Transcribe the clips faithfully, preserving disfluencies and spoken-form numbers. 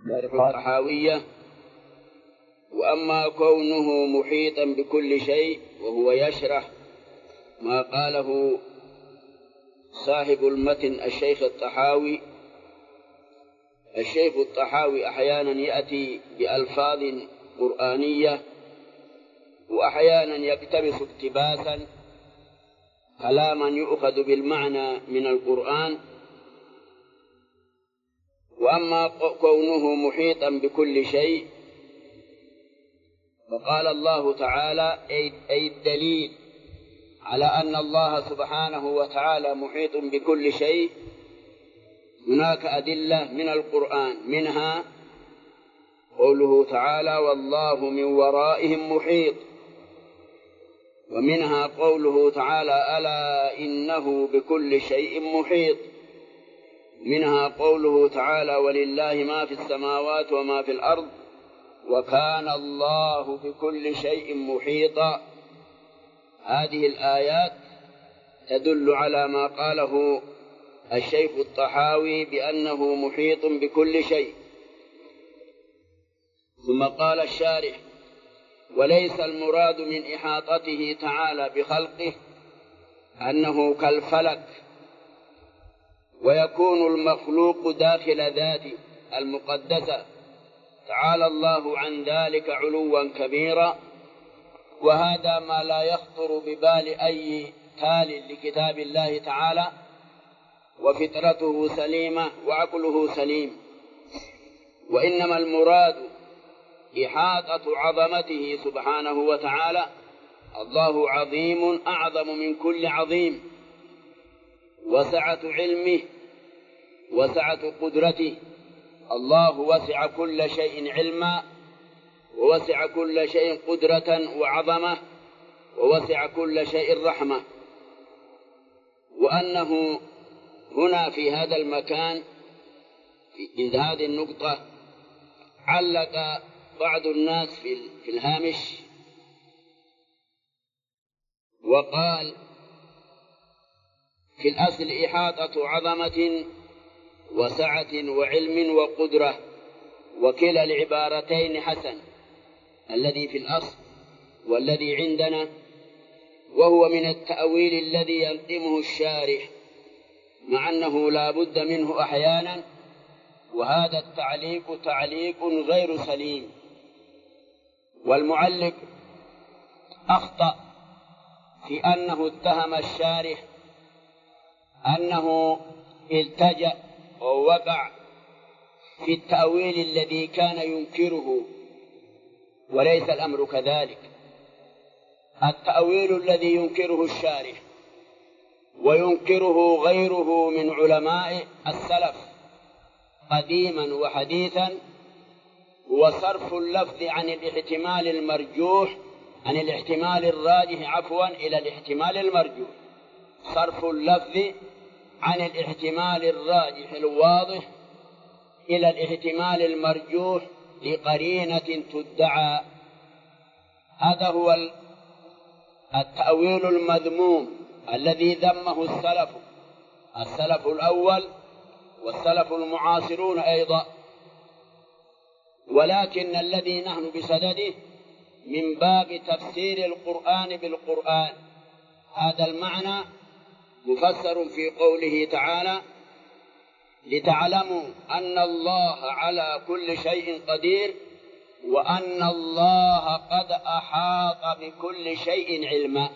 الطحاوية. وأما كونه محيطا بكل شيء وهو يشرح ما قاله صاحب المتن الشيخ الطحاوي. الشيخ الطحاوي أحيانا يأتي بألفاظ قرآنية وأحيانا يقتبس اقتباسا كلاما يؤخذ بالمعنى من القرآن. وأما كونه محيطا بكل شيء فقال الله تعالى أي الدليل على أن الله سبحانه وتعالى محيط بكل شيء. هناك أدلة من القرآن، منها قوله تعالى والله من ورائهم محيط، ومنها قوله تعالى ألا إنه بكل شيء محيط، منها قوله تعالى ولله ما في السماوات وما في الأرض وكان الله بكل شيء محيطا. هذه الآيات تدل على ما قاله الشيخ الطحاوي بأنه محيط بكل شيء. ثم قال الشارح وليس المراد من إحاطته تعالى بخلقه أنه كالفلك ويكون المخلوق داخل ذاته المقدسة، تعالى الله عن ذلك علوا كبيرا، وهذا ما لا يخطر ببال أي تال لكتاب الله تعالى، وفطرته سليمة وعقله سليم. وإنما المراد إحاطة عظمته سبحانه وتعالى. الله عظيم أعظم من كل عظيم، وسعة علمه وسعة قدرته. الله وسع كل شيء علما، ووسع كل شيء قدرة وعظمة، ووسع كل شيء رحمة. وأنه هنا في هذا المكان في هذه النقطة علق بعض الناس في الهامش وقال في الأصل إحاطة عظمة وسعة وعلم وقدرة، وكلا العبارتين حسن، الذي في الأصل والذي عندنا، وهو من التأويل الذي يلقمه الشارح مع أنه لا بد منه أحيانا، وهذا التعليق تعليق غير سليم. والمعلق أخطأ في أنه اتهم الشارح أنه التجأ ووقع في التأويل الذي كان ينكره، وليس الأمر كذلك. التأويل الذي ينكره الشارح وينكره غيره من علماء السلف قديما وحديثا هو صرف اللفظ عن الاحتمال المرجوح عن الاحتمال الراجح عفوا إلى الاحتمال المرجوح. صرف اللفظ عن الاحتمال الراجح الواضح إلى الاحتمال المرجوح لقرينة تدعى. هذا هو التأويل المذموم الذي ذمه السلف السلف الأول والسلف المعاصرون أيضا. ولكن الذي نحن بصدده من باب تفسير القرآن بالقرآن. هذا المعنى مفسر في قوله تعالى لتعلموا أن الله على كل شيء قدير وأن الله قد أحاط بكل شيء علما.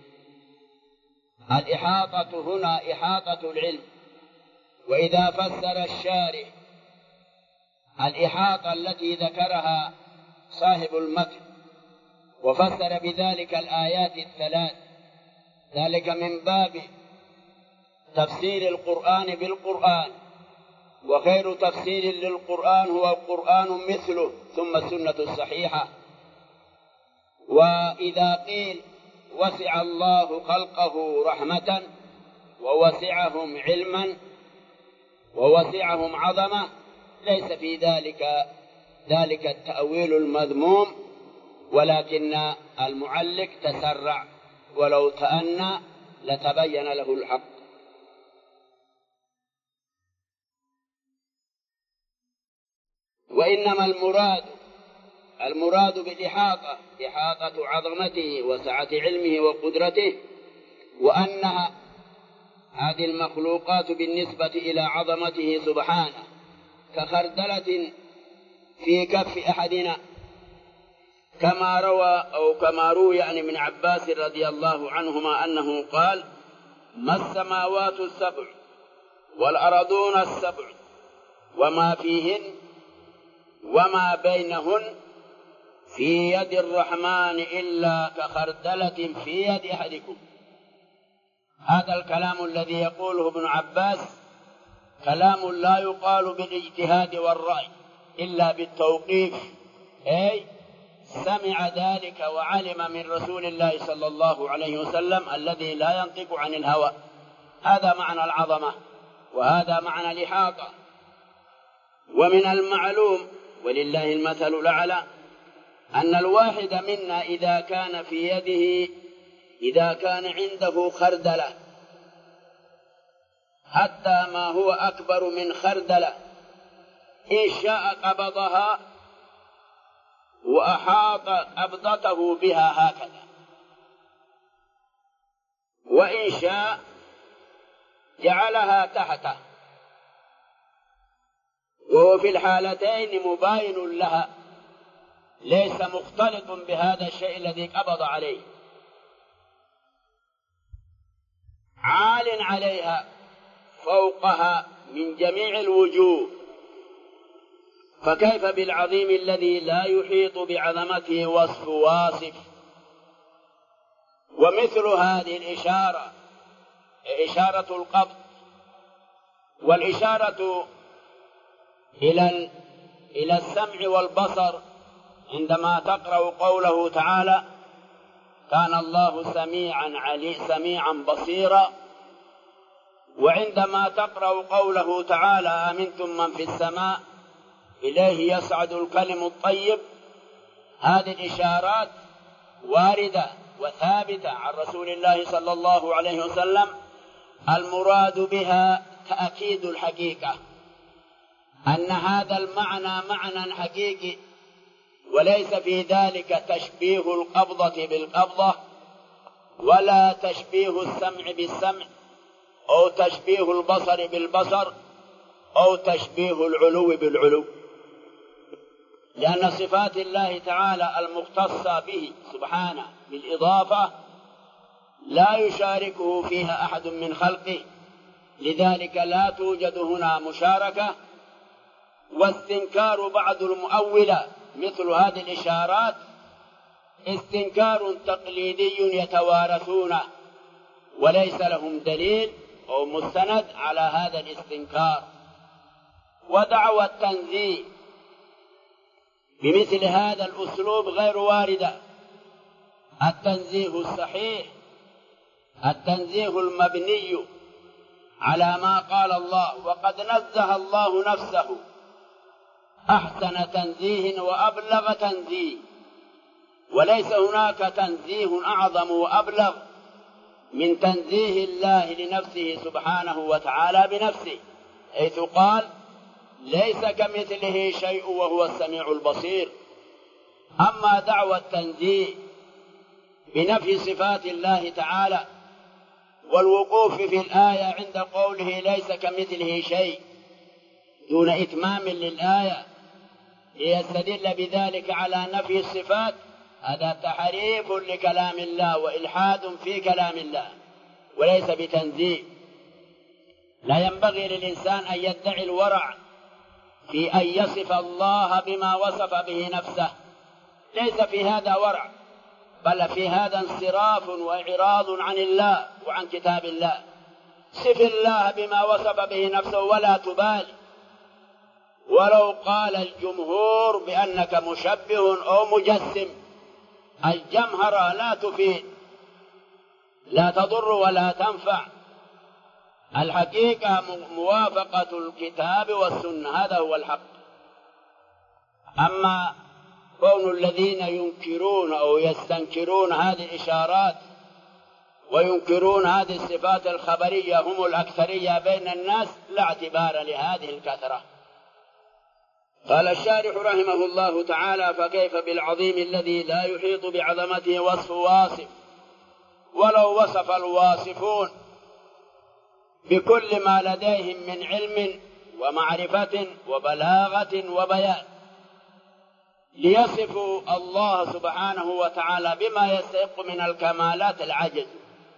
الإحاطة هنا إحاطة العلم. وإذا فسر الشارح الإحاطة التي ذكرها صاحب المتن وفسر بذلك الآيات الثلاث، ذلك من باب تفسير القرآن بالقرآن، وخير تفسير للقرآن هو القرآن مثله ثم السنة الصحيحة. وإذا قيل وسع الله خلقه رحمة ووسعهم علما ووسعهم عظمة، ليس في ذلك ذلك التأويل المذموم، ولكن المعلق تسرع، ولو تأنى لتبين له الحق. وإنما المراد المراد بالإحاطة إحاطة عظمته وسعة علمه وقدرته، وأنها هذه المخلوقات بالنسبة إلى عظمته سبحانه كخردلة في كف أحدنا، كما روى أو كما روي عن ابن عباس رضي الله عنهما أنه قال: ما السماوات السبع والأرضون السبع وما فيهن وما بينهن في يد الرحمن إلا كخردلة في يد أحدكم. هذا الكلام الذي يقوله ابن عباس كلام لا يقال بالاجتهاد والرأي إلا بالتوقيف، أي سمع ذلك وعلم من رسول الله صلى الله عليه وسلم الذي لا ينطق عن الهوى. هذا معنى العظمة وهذا معنى الإحاطة. ومن المعلوم ولله المثل الأعلى أن الواحد منا إذا كان في يده إذا كان عنده خردلة حتى ما هو أكبر من خردلة، إن شاء قبضها وأحاط قبضته بها هكذا، وإن شاء جعلها تحته، وهو في الحالتين مباين لها، ليس مختلط بهذا الشيء الذي قبض عليه، عال عليها فوقها من جميع الوجوه. فكيف بالعظيم الذي لا يحيط بعظمته وصف واصف؟ ومثل هذه الإشارة إشارة القبض، والإشارة إلى إلى السمع والبصر عندما تقرأ قوله تعالى: كان الله سميعا علي سميعا بصيرا. وعندما تقرأ قوله تعالى: أمنتم من في السماء إليه يصعد الكلم الطيب. هذه الإشارات واردة وثابتة عن رسول الله صلى الله عليه وسلم، المراد بها تأكيد الحقيقة، أن هذا المعنى معنى حقيقي، وليس في ذلك تشبيه القبضة بالقبضة، ولا تشبيه السمع بالسمع، أو تشبيه البصر بالبصر، أو تشبيه العلو بالعلو، لأن صفات الله تعالى المختصة به سبحانه بالإضافة لا يشاركه فيها أحد من خلقه، لذلك لا توجد هنا مشاركة. واستنكار بعض المؤولة مثل هذه الإشارات استنكار تقليدي يتوارثونه، وليس لهم دليل أو مستند على هذا الاستنكار. ودعوى التنزيه بمثل هذا الأسلوب غير واردة. التنزيه الصحيح التنزيه المبني على ما قال الله: وقد نزه الله نفسه أحسن تنزيه وأبلغ تنزيه. وليس هناك تنزيه أعظم وأبلغ من تنزيه الله لنفسه سبحانه وتعالى بنفسه، حيث قال: ليس كمثله شيء وهو السميع البصير. أما دعوى التنزيه بنفي صفات الله تعالى والوقوف في الآية عند قوله ليس كمثله شيء دون إتمام للآية ليستدل بذلك على نفي الصفات، هذا تحريف لكلام الله وإلحاد في كلام الله وليس بتنزيه. لا ينبغي للإنسان أن يدعي الورع في أن يصف الله بما وصف به نفسه، ليس في هذا ورع، بل في هذا انصراف وإعراض عن الله وعن كتاب الله. صف الله بما وصف به نفسه ولا تبالي، ولو قال الجمهور بأنك مشبه أو مجسم، الجمهرة لا تفيد، لا تضر ولا تنفع. الحقيقة موافقة الكتاب والسنة، هذا هو الحق. أما كون الذين ينكرون أو يستنكرون هذه الإشارات وينكرون هذه الصفات الخبرية هم الأكثرية بين الناس، لا اعتبار لهذه الكثرة. قال الشارح رحمه الله تعالى: فكيف بالعظيم الذي لا يحيط بعظمته وصف واصف، ولو وصف الواصفون بكل ما لديهم من علم ومعرفة وبلاغة وبيان ليصفوا الله سبحانه وتعالى بما يستحق من الكمالات العجز.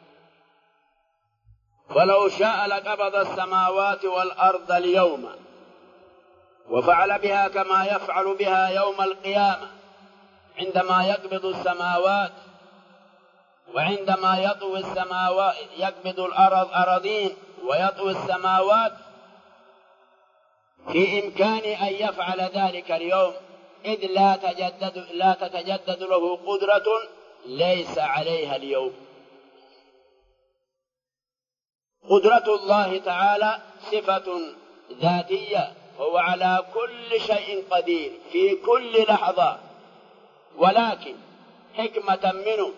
ولو شاء لقبض السماوات والأرض اليوم وفعل بها كما يفعل بها يوم القيامة عندما يقبض السماوات، وعندما يطوي السماوات يقبض الأرض أراضين ويطوي السماوات، في إمكان أن يفعل ذلك اليوم، إذ لا تجدد لا تتجدد له قدرة ليس عليها اليوم. قدرة الله تعالى صفة ذاتية، هو على كل شيء قدير في كل لحظة، ولكن حكمة منه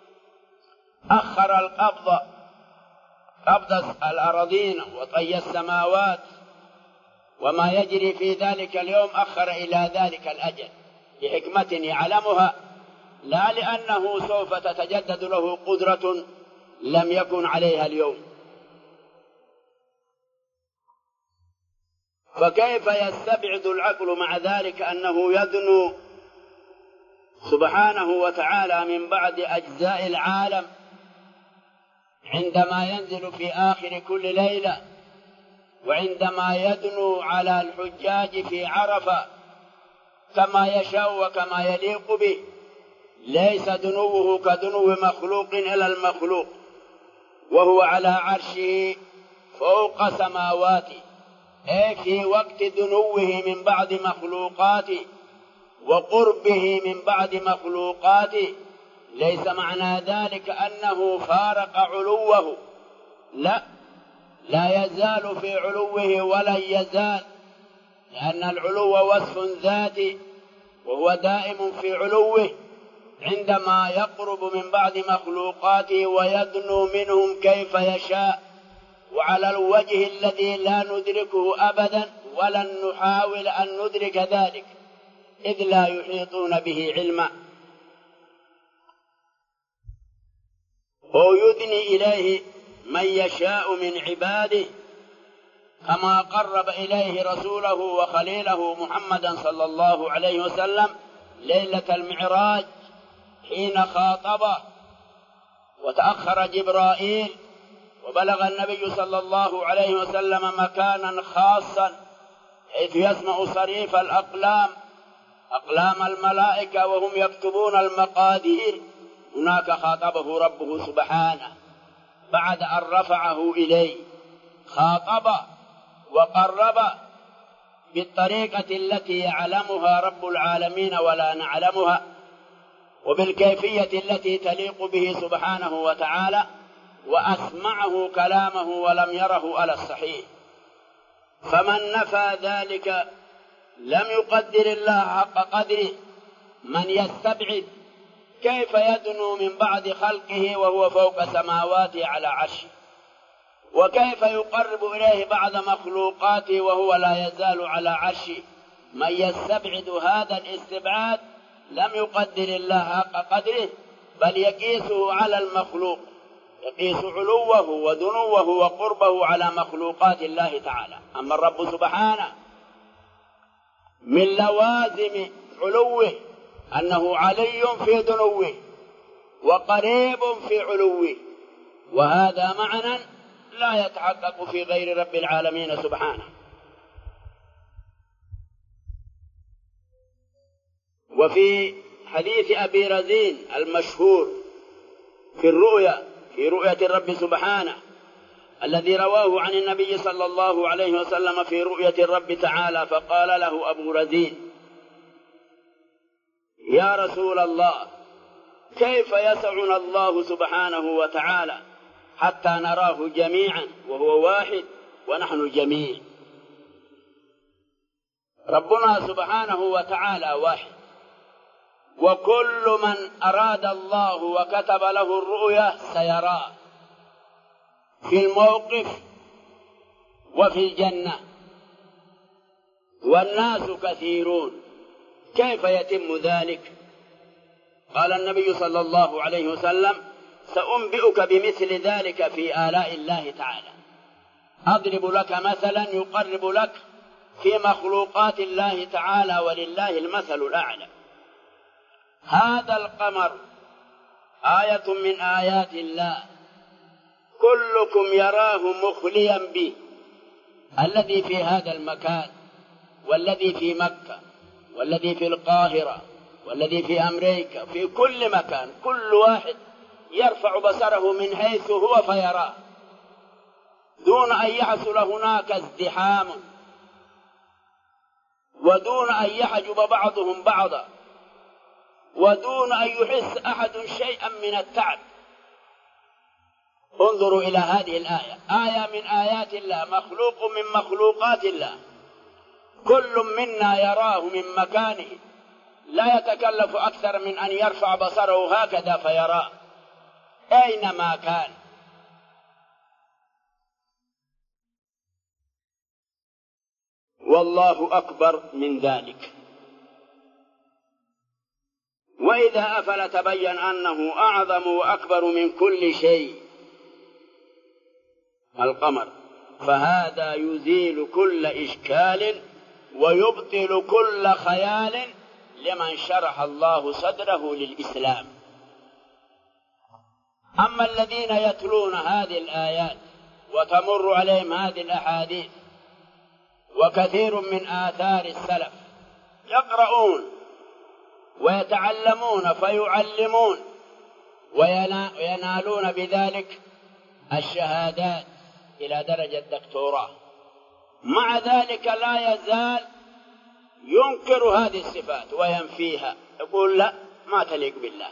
أخر القبض قبض الأراضين وطي السماوات وما يجري في ذلك اليوم، أخر إلى ذلك الأجل بحكمة يعلمها، لا لأنه سوف تتجدد له قدرة لم يكن عليها اليوم. فكيف يستبعد العقل مع ذلك أنه يدنو سبحانه وتعالى من بعد أجزاء العالم عندما ينزل في آخر كل ليلة، وعندما يدنو على الحجاج في عرفة كما يشاء وكما يليق به، ليس دنوه كدنو مخلوق إلى المخلوق، وهو على عرشه فوق سماواته، أي في وقت دنوه من بعد مخلوقاته وقربه من بعد مخلوقاته. ليس معنى ذلك أنه فارق علوه، لا، لا يزال في علوه ولن يزال، لأن العلو وصف ذاتي وهو دائم في علوه عندما يقرب من بعد مخلوقاته ويدنو منهم كيف يشاء، وعلى الوجه الذي لا ندركه أبدا ولن نحاول أن ندرك ذلك، إذ لا يحيطون به علما. ويدني إليه من يشاء من عباده، كما قرب إليه رسوله وخليله محمدا صلى الله عليه وسلم ليلة المعراج حين خاطبه وتأخر جبرائيل، وبلغ النبي صلى الله عليه وسلم مكانا خاصا حيث يسمع صريف الأقلام، أقلام الملائكة وهم يكتبون المقادير. هناك خاطبه ربه سبحانه بعد أن رفعه إليه، خاطب وقرب بالطريقة التي يعلمها رب العالمين ولا نعلمها، وبالكيفية التي تليق به سبحانه وتعالى، وأسمعه كلامه ولم يره على الصحيح. فمن نفى ذلك لم يقدر الله حق قدره. من يستبعد كيف يدنو من بعد خلقه وهو فوق سماواته على عرشه، وكيف يقرب إليه بعد مخلوقاته وهو لا يزال على عرشه. من يستبعد هذا الاستبعاد لم يقدر الله حق قدره، بل يقيسه على المخلوق، يقيس علوه ودنوه وقربه على مخلوقات الله تعالى. أما الرب سبحانه من لوازم علوه أنه علي في دنوه وقريب في علوه، وهذا معنى لا يتحقق في غير رب العالمين سبحانه. وفي حديث أبي رزين المشهور في الرؤيا في رؤية الرب سبحانه الذي رواه عن النبي صلى الله عليه وسلم في رؤية الرب تعالى، فقال له أبو رزين: يا رسول الله، كيف يسعنا الله سبحانه وتعالى حتى نراه جميعا وهو واحد ونحن جميع؟ ربنا سبحانه وتعالى واحد، وكل من أراد الله وكتب له الرؤيا سيراه في الموقف وفي الجنة. والناس كثيرون، كيف يتم ذلك؟ قال النبي صلى الله عليه وسلم: سأنبئك بمثل ذلك في آلاء الله تعالى. أضرب لك مثلا يقرب لك في مخلوقات الله تعالى، ولله المثل الأعلى. هذا القمر آية من آيات الله، كلكم يراه مخليا به، الذي في هذا المكان، والذي في مكة، والذي في القاهرة، والذي في أمريكا، في كل مكان، كل واحد يرفع بصره من حيث هو فيراه، دون أن يحصل هناك ازدحام، ودون أن يحجب بعضهم بعضا، ودون أن يحس أحد شيئا من التعب. انظروا إلى هذه الآية، آية من آيات الله، مخلوق من مخلوقات الله، كل منا يراه من مكانه، لا يتكلف أكثر من أن يرفع بصره هكذا فيراه أينما كان. والله أكبر من ذلك. وإذا أفل تبين أنه أعظم وأكبر من كل شيء القمر، فهذا يزيل كل إشكال ويبطل كل خيال لمن شرح الله صدره للإسلام. أما الذين يتلون هذه الآيات وتمر عليهم هذه الأحاديث، وكثير من آثار السلف يقرؤون ويتعلمون فيعلمون وينالون بذلك الشهادات إلى درجة دكتوراه، مع ذلك لا يزال ينكر هذه الصفات وينفيها، يقول لا، ما تليق بالله.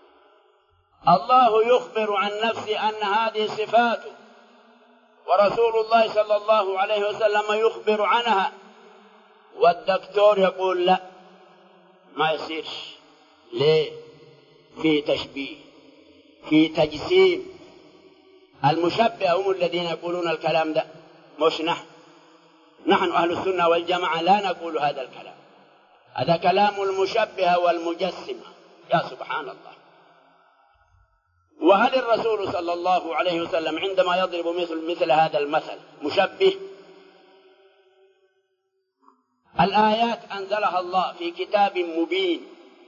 الله يخبر عن نفسه أن هذه صفاته، ورسول الله صلى الله عليه وسلم يخبر عنها، والدكتور يقول لا، ما يصيرش. ليه؟ في تشبيه، في تجسيم. المشبهة هم الذين يقولون الكلام ده، مش نحن. نحن أهل السنة والجماعة لا نقول هذا الكلام، هذا كلام المشبهة والمجسمة. يا سبحان الله. وهل الرسول صلى الله عليه وسلم عندما يضرب مثل مثل هذا المثل مشبه؟ الآيات أنزلها الله في كتاب مبين،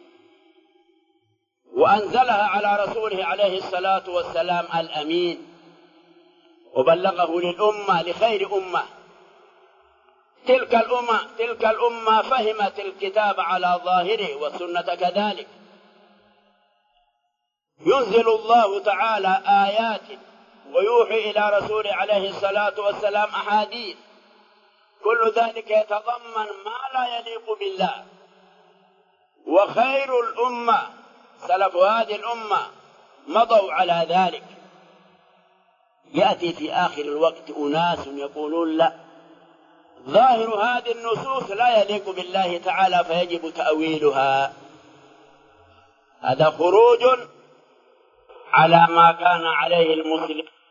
وأنزلها على رسوله عليه الصلاة والسلام الأمين، وبلغه للأمة، لخير أمة. تلك الأمة تلك الأمة فهمت الكتاب على ظاهره والسنة كذلك. ينزل الله تعالى آيات ويوحي إلى رسوله عليه الصلاة والسلام أحاديث، كل ذلك يتضمن ما لا يليق بالله. وخير الأمة سلف هذه الأمة مضوا على ذلك. يأتي في آخر الوقت أناس يقولون لا، ظاهر هذه النصوص لا يليق بالله تعالى فيجب تأويلها. هذا خروج على ما كان عليه المسلم.